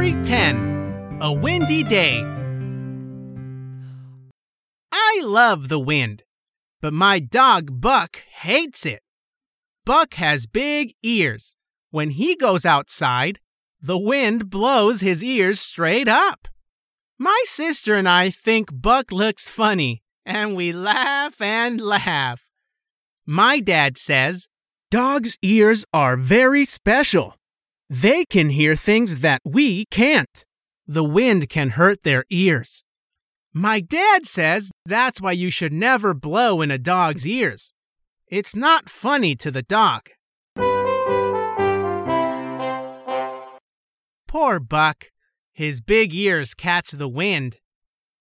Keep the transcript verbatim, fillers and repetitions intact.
Story ten. A Windy Day. I love the wind, but my dog Buck hates it. Buck has big ears. When he goes outside, the wind blows his ears straight up. My sister and I think Buck looks funny, and we laugh and laugh. My dad says, "Dogs' ears are very special. They can hear things that we can't. The wind can hurt their ears." My dad says that's why you should never blow in a dog's ears. It's not funny to the dog. Poor Buck. His big ears catch the wind.